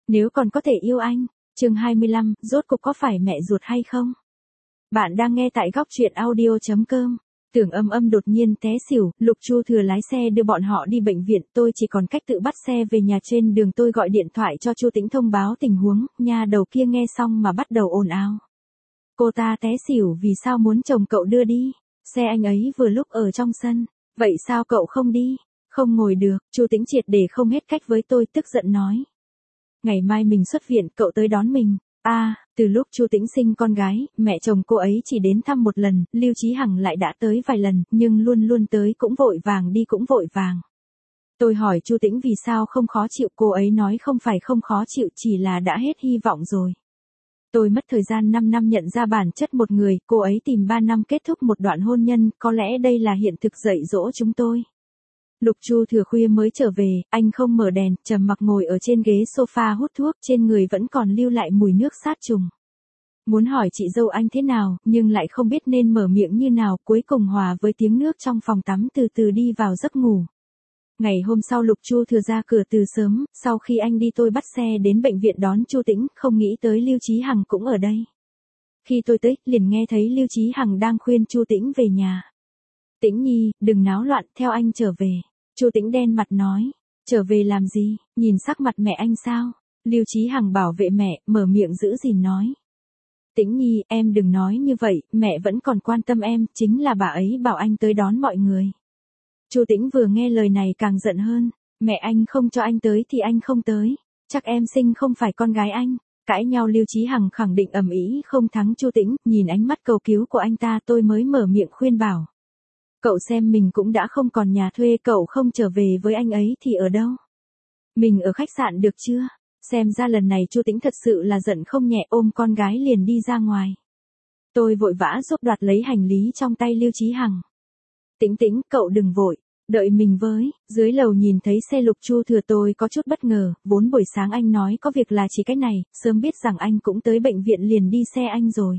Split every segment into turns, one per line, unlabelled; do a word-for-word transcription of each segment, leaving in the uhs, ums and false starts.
Nếu còn có thể yêu anh. Chương hai mươi lăm, rốt cục có phải mẹ ruột hay không? Bạn đang nghe tại góc truyện audio chấm com. Tưởng Âm Âm đột nhiên té xỉu, Lục Chu Thừa lái xe đưa bọn họ đi bệnh viện, tôi chỉ còn cách tự bắt xe về nhà. Trên đường tôi gọi điện thoại cho Chu Tĩnh thông báo tình huống, nha đầu kia nghe xong mà bắt đầu ồn ào. Cô ta té xỉu vì sao muốn chồng cậu đưa đi? Xe anh ấy vừa lúc ở trong sân, vậy sao cậu không đi? Không ngồi được, Chu Tĩnh triệt để không hết cách với tôi, tức giận nói. Ngày mai mình xuất viện, cậu tới đón mình. A, à, từ lúc Chu Tĩnh sinh con gái, mẹ chồng cô ấy chỉ đến thăm một lần, Lưu Chí Hằng lại đã tới vài lần, nhưng luôn luôn tới cũng vội vàng đi cũng vội vàng. Tôi hỏi Chu Tĩnh vì sao không khó chịu, cô ấy nói không phải không khó chịu, chỉ là đã hết hy vọng rồi. Tôi mất thời gian năm năm nhận ra bản chất một người, cô ấy tìm ba năm kết thúc một đoạn hôn nhân, có lẽ đây là hiện thực dạy dỗ chúng tôi. Lục Chu Thừa khuya mới trở về, anh không mở đèn, trầm mặc ngồi ở trên ghế sofa hút thuốc, trên người vẫn còn lưu lại mùi nước sát trùng. Muốn hỏi chị dâu anh thế nào, nhưng lại không biết nên mở miệng như nào, cuối cùng hòa với tiếng nước trong phòng tắm từ từ đi vào giấc ngủ. Ngày hôm sau Lục Chu Thừa ra cửa từ sớm, sau khi anh đi tôi bắt xe đến bệnh viện đón Chu Tĩnh, không nghĩ tới Lưu Chí Hằng cũng ở đây. Khi tôi tới, liền nghe thấy Lưu Chí Hằng đang khuyên Chu Tĩnh về nhà. Tĩnh Nhi, đừng náo loạn, theo anh trở về. Chu Tĩnh đen mặt nói, trở về làm gì, nhìn sắc mặt mẹ anh sao? Lưu Chí Hằng bảo vệ mẹ, mở miệng giữ gìn nói. Tĩnh Nhi, em đừng nói như vậy, mẹ vẫn còn quan tâm em, chính là bà ấy bảo anh tới đón mọi người. Chu Tĩnh vừa nghe lời này càng giận hơn, mẹ anh không cho anh tới thì anh không tới, chắc em sinh không phải con gái anh. Cãi nhau Lưu Chí Hằng khẳng định ầm ĩ không thắng Chu Tĩnh, nhìn ánh mắt cầu cứu của anh ta tôi mới mở miệng khuyên bảo. Cậu xem mình cũng đã không còn nhà thuê, cậu không trở về với anh ấy thì ở đâu? Mình ở khách sạn được chưa? Xem ra lần này Chu Tĩnh thật sự là giận không nhẹ, ôm con gái liền đi ra ngoài. Tôi vội vã giúp đoạt lấy hành lý trong tay Lưu Chí Hằng. Tĩnh Tĩnh, cậu đừng vội, đợi mình với. Dưới lầu nhìn thấy xe Lục Chu Thừa tôi có chút bất ngờ, vốn buổi sáng anh nói có việc là chỉ cái này, sớm biết rằng anh cũng tới bệnh viện liền đi xe anh rồi.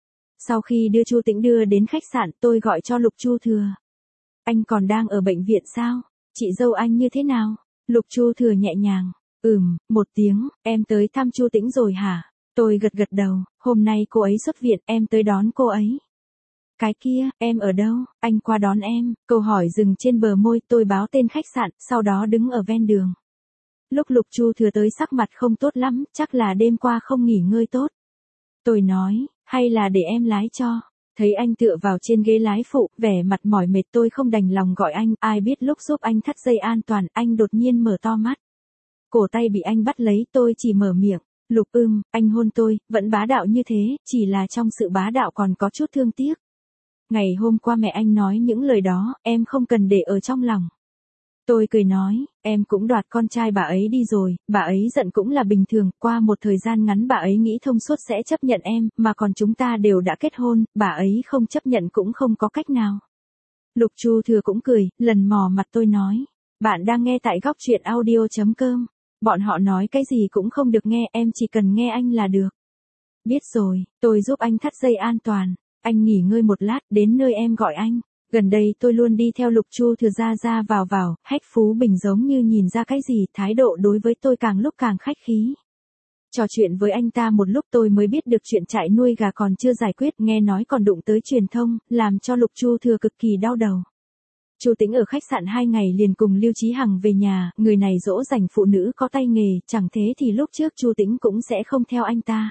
Sau khi đưa Chu Tĩnh đưa đến khách sạn, tôi gọi cho Lục Chu Thừa. Anh còn đang ở bệnh viện sao? Chị dâu anh như thế nào? Lục Chu Thừa nhẹ nhàng. Ừm, một tiếng, em tới thăm Chu Tĩnh rồi hả? Tôi gật gật đầu, hôm nay cô ấy xuất viện, em tới đón cô ấy. Cái kia, em ở đâu? Anh qua đón em. Câu hỏi dừng trên bờ môi, tôi báo tên khách sạn, sau đó đứng ở ven đường. Lúc Lục Chu Thừa tới sắc mặt không tốt lắm, chắc là đêm qua không nghỉ ngơi tốt. Tôi nói, hay là để em lái cho. Thấy anh tựa vào trên ghế lái phụ, vẻ mặt mỏi mệt, tôi không đành lòng gọi anh, ai biết lúc giúp anh thắt dây an toàn, anh đột nhiên mở to mắt. Cổ tay bị anh bắt lấy, tôi chỉ mở miệng, Lục ưm, anh hôn tôi, vẫn bá đạo như thế, chỉ là trong sự bá đạo còn có chút thương tiếc. Ngày hôm qua mẹ anh nói những lời đó, em không cần để ở trong lòng. Tôi cười nói, em cũng đoạt con trai bà ấy đi rồi, bà ấy giận cũng là bình thường, qua một thời gian ngắn bà ấy nghĩ thông suốt sẽ chấp nhận em, mà còn chúng ta đều đã kết hôn, bà ấy không chấp nhận cũng không có cách nào. Lục Chu Thừa cũng cười, lần mò mặt tôi nói, bạn đang nghe tại góc truyện audio chấm com, bọn họ nói cái gì cũng không được nghe, em chỉ cần nghe anh là được. Biết rồi, tôi giúp anh thắt dây an toàn, anh nghỉ ngơi một lát, đến nơi em gọi anh. Gần đây tôi luôn đi theo Lục Chu Thừa ra ra vào vào, Hách Phú Bình giống như nhìn ra cái gì, thái độ đối với tôi càng lúc càng khách khí. Trò chuyện với anh ta một lúc tôi mới biết được chuyện trại nuôi gà còn chưa giải quyết, nghe nói còn đụng tới truyền thông, làm cho Lục Chu Thừa cực kỳ đau đầu. Chu Tĩnh ở khách sạn hai ngày liền cùng Lưu Chí Hằng về nhà, người này dỗ dành phụ nữ có tay nghề, chẳng thế thì lúc trước Chu Tĩnh cũng sẽ không theo anh ta.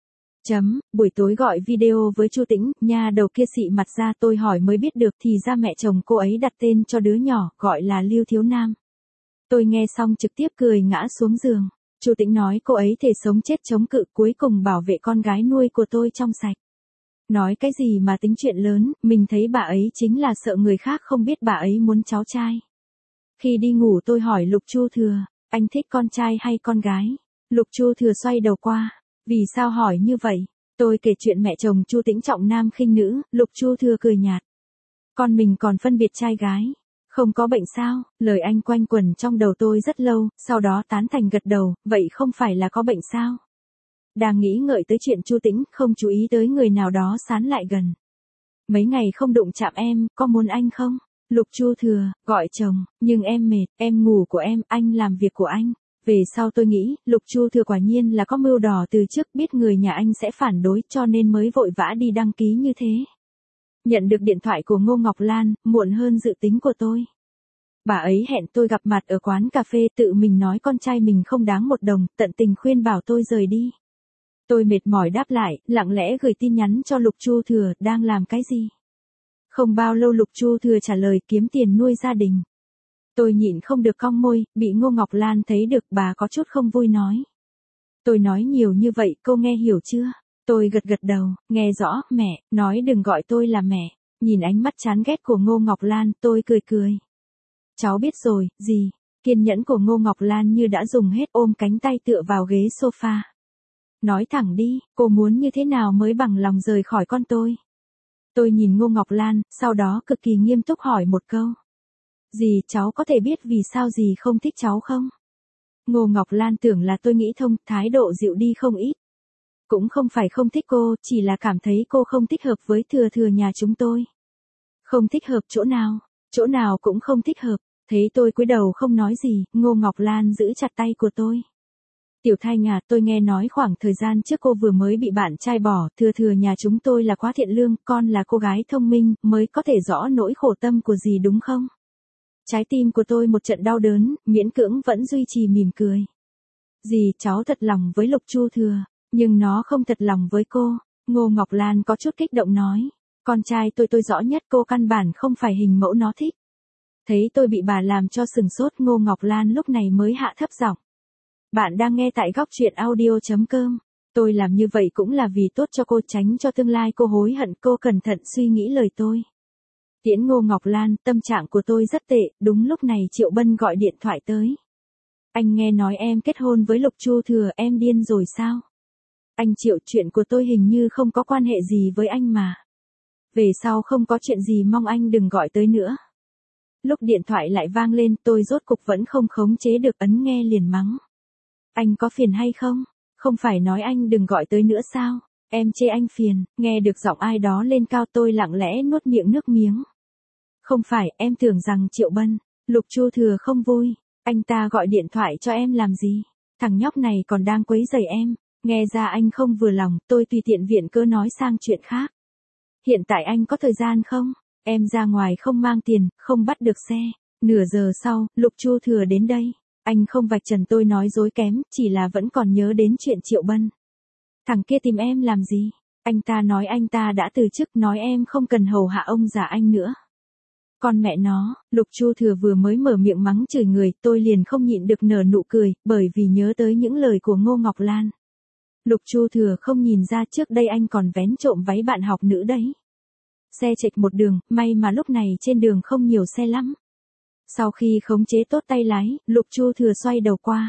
Chấm, buổi tối gọi video với Chu Tĩnh, nha đầu kia xị mặt ra, tôi hỏi mới biết được thì ra mẹ chồng cô ấy đặt tên cho đứa nhỏ, gọi là Lưu Thiếu Nam. Tôi nghe xong trực tiếp cười ngã xuống giường. Chu Tĩnh nói cô ấy thể sống chết chống cự, cuối cùng bảo vệ con gái nuôi của tôi trong sạch. Nói cái gì mà tính chuyện lớn, mình thấy bà ấy chính là sợ người khác không biết bà ấy muốn cháu trai. Khi đi ngủ tôi hỏi Lục Chu Thừa, anh thích con trai hay con gái? Lục Chu Thừa xoay đầu qua. Vì sao hỏi như vậy? Tôi kể chuyện mẹ chồng Chu Tĩnh trọng nam khinh nữ, Lục Chu Thừa cười nhạt. Con mình còn phân biệt trai gái. Không có bệnh sao? Lời anh quanh quẩn trong đầu tôi rất lâu, sau đó tán thành gật đầu, vậy không phải là có bệnh sao? Đang nghĩ ngợi tới chuyện Chu Tĩnh, không chú ý tới người nào đó sán lại gần. Mấy ngày không đụng chạm em, có muốn anh không? Lục Chu Thừa, gọi chồng, nhưng em mệt, em ngủ của em, anh làm việc của anh. Về sau tôi nghĩ, Lục Chu Thừa quả nhiên là có mưu đỏ từ trước, biết người nhà anh sẽ phản đối cho nên mới vội vã đi đăng ký như thế. Nhận được điện thoại của Ngô Ngọc Lan, muộn hơn dự tính của tôi. Bà ấy hẹn tôi gặp mặt ở quán cà phê, tự mình nói con trai mình không đáng một đồng, tận tình khuyên bảo tôi rời đi. Tôi mệt mỏi đáp lại, lặng lẽ gửi tin nhắn cho Lục Chu Thừa, đang làm cái gì? Không bao lâu Lục Chu Thừa trả lời, kiếm tiền nuôi gia đình. Tôi nhịn không được cong môi, bị Ngô Ngọc Lan thấy được, bà có chút không vui nói. Tôi nói nhiều như vậy, cô nghe hiểu chưa? Tôi gật gật đầu, nghe rõ, mẹ, nói đừng gọi tôi là mẹ. Nhìn ánh mắt chán ghét của Ngô Ngọc Lan, tôi cười cười. Cháu biết rồi, gì? Kiên nhẫn của Ngô Ngọc Lan như đã dùng hết, ôm cánh tay tựa vào ghế sofa. Nói thẳng đi, cô muốn như thế nào mới bằng lòng rời khỏi con tôi? Tôi nhìn Ngô Ngọc Lan, sau đó cực kỳ nghiêm túc hỏi một câu. Dì, cháu có thể biết vì sao dì không thích cháu không? Ngô Ngọc Lan tưởng là tôi nghĩ thông, thái độ dịu đi không ít. Cũng không phải không thích cô, chỉ là cảm thấy cô không thích hợp với Thừa Thừa nhà chúng tôi. Không thích hợp chỗ nào? Chỗ nào cũng không thích hợp. Thấy tôi cúi đầu không nói gì, Ngô Ngọc Lan giữ chặt tay của tôi. Tiểu Thanh à, tôi nghe nói khoảng thời gian trước cô vừa mới bị bạn trai bỏ, Thừa Thừa nhà chúng tôi là quá thiện lương, con là cô gái thông minh, mới có thể rõ nỗi khổ tâm của dì đúng không? Trái tim của tôi một trận đau đớn, miễn cưỡng vẫn duy trì mỉm cười. Dì, cháu thật lòng với Lục Chu Thừa, nhưng nó không thật lòng với cô. Ngô Ngọc Lan có chút kích động nói. Con trai tôi tôi rõ nhất, cô căn bản không phải hình mẫu nó thích. Thấy tôi bị bà làm cho sừng sốt, Ngô Ngọc Lan lúc này mới hạ thấp giọng. Bạn đang nghe tại góc truyện audio chấm com. Tôi làm như vậy cũng là vì tốt cho cô, tránh cho tương lai cô hối hận, cô cẩn thận suy nghĩ lời tôi. Tiễn Ngô Ngọc Lan, tâm trạng của tôi rất tệ, đúng lúc này Triệu Bân gọi điện thoại tới. Anh nghe nói em kết hôn với Lục Chu Thừa, em điên rồi sao? Anh Triệu, chuyện của tôi hình như không có quan hệ gì với anh mà. Về sau không có chuyện gì mong anh đừng gọi tới nữa. Lúc điện thoại lại vang lên, tôi rốt cục vẫn không khống chế được, ấn nghe liền mắng. Anh có phiền hay không? Không phải nói anh đừng gọi tới nữa sao? Em chê anh phiền. Nghe được giọng ai đó lên cao, tôi lặng lẽ nuốt miệng nước miếng. Không phải, em tưởng rằng Triệu Bân, Lục Chu Thừa không vui. Anh ta gọi điện thoại cho em làm gì? Thằng nhóc này còn đang quấy rầy em. Nghe ra anh không vừa lòng, tôi tùy tiện viện cớ nói sang chuyện khác. Hiện tại anh có thời gian không? Em ra ngoài không mang tiền, không bắt được xe. Nửa giờ sau, Lục Chu Thừa đến đây. Anh không vạch trần tôi nói dối kém, chỉ là vẫn còn nhớ đến chuyện Triệu Bân. Thằng kia tìm em làm gì? Anh ta nói anh ta đã từ chức, nói em không cần hầu hạ ông già anh nữa. Con mẹ nó, Lục Chu Thừa vừa mới mở miệng mắng chửi người, tôi liền không nhịn được nở nụ cười, bởi vì nhớ tới những lời của Ngô Ngọc Lan. Lục Chu Thừa không nhìn ra trước đây anh còn vén trộm váy bạn học nữ đấy. Xe chệch một đường, may mà lúc này trên đường không nhiều xe lắm. Sau khi khống chế tốt tay lái, Lục Chu Thừa xoay đầu qua.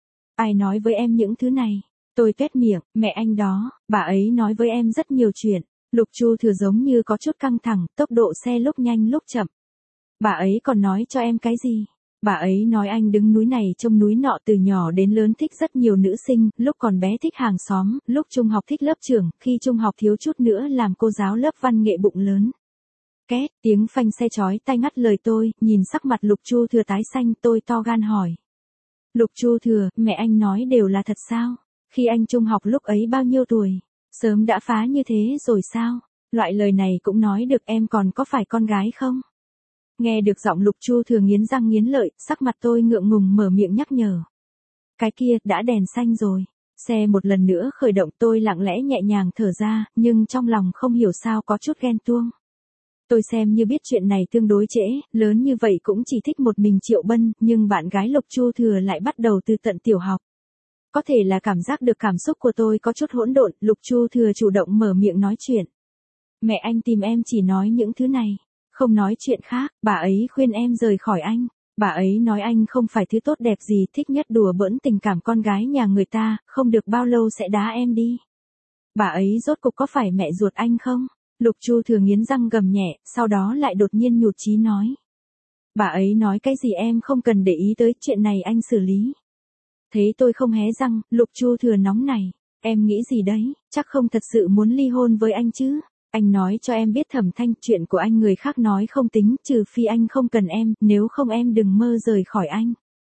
Ai nói với em những thứ này? Tôi tuét miệng, mẹ anh đó, bà ấy nói với em rất nhiều chuyện. Lục Chu Thừa giống như có chút căng thẳng, tốc độ xe lúc nhanh lúc chậm. Bà ấy còn nói cho em cái gì? Bà ấy nói anh đứng núi này trông núi nọ, từ nhỏ đến lớn thích rất nhiều nữ sinh, lúc còn bé thích hàng xóm, lúc trung học thích lớp trưởng, khi trung học thiếu chút nữa làm cô giáo lớp văn nghệ bụng lớn. Két, tiếng phanh xe chói tai ngắt lời tôi, nhìn sắc mặt Lục Chu Thừa tái xanh, tôi to gan hỏi. Lục Chu Thừa, mẹ anh nói đều là thật sao? Khi anh trung học lúc ấy bao nhiêu tuổi? Sớm đã phá như thế rồi sao? Loại lời này cũng nói được, em còn có phải con gái không? Nghe được giọng Lục Chu Thừa nghiến răng nghiến lợi, sắc mặt tôi ngượng ngùng mở miệng nhắc nhở. Cái kia, đã đèn xanh rồi. Xe một lần nữa khởi động, tôi lặng lẽ nhẹ nhàng thở ra, nhưng trong lòng không hiểu sao có chút ghen tuông. Tôi xem như biết chuyện này tương đối trễ, lớn như vậy cũng chỉ thích một mình Triệu Bân, nhưng bạn gái Lục Chu Thừa lại bắt đầu từ tận tiểu học. Có thể là cảm giác được cảm xúc của tôi có chút hỗn độn, Lục Chu Thừa chủ động mở miệng nói chuyện. Mẹ anh tìm em chỉ nói những thứ này, không nói chuyện khác, bà ấy khuyên em rời khỏi anh. Bà ấy nói anh không phải thứ tốt đẹp gì, thích nhất đùa bỡn tình cảm con gái nhà người ta, không được bao lâu sẽ đá em đi. Bà ấy rốt cục có phải mẹ ruột anh không? Lục Chu Thừa nghiến răng gầm nhẹ, sau đó lại đột nhiên nhụt chí nói. Bà ấy nói cái gì em không cần để ý tới, chuyện này anh xử lý. Thấy tôi không hé răng, Lục Chu Thừa nóng này. Em nghĩ gì đấy, chắc không thật sự muốn ly hôn với anh chứ? Anh nói cho em biết Thẩm Thanh, chuyện của anh người khác nói không tính, trừ phi anh không cần em, nếu không em đừng mơ rời khỏi anh.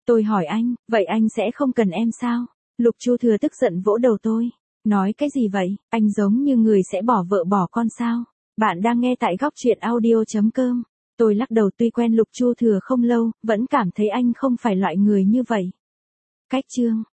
Tôi hỏi anh, vậy anh sẽ không cần em sao? Lục Chu Thừa tức giận vỗ đầu tôi. Nói cái gì vậy, anh giống như người sẽ bỏ vợ bỏ con sao? Bạn đang nghe tại góc truyện audio.com. Tôi lắc đầu, tuy quen Lục Chu Thừa không lâu, vẫn cảm thấy anh không phải loại người như vậy. Cách chương.